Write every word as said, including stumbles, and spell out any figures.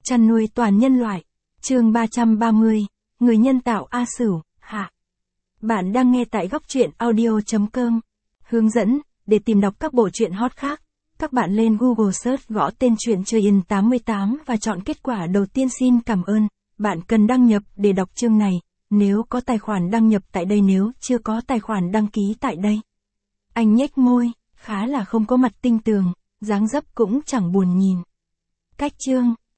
chăn nuôi toàn nhân loại. Chương ba trăm ba mươi, Người nhân tạo A Sửu, hạ. Bạn đang nghe tại góc truyện audio chấm com. Hướng dẫn, để tìm đọc các bộ truyện hot khác, các bạn lên Google Search gõ tên truyện Truyện tám mươi tám và chọn kết quả đầu tiên. Xin cảm ơn. Bạn cần đăng nhập để đọc chương này, nếu có tài khoản đăng nhập tại đây, nếu chưa có tài khoản đăng ký tại đây. Anh nhếch môi, khá là không có mặt tinh tường, dáng dấp cũng chẳng buồn nhìn. Cách chương,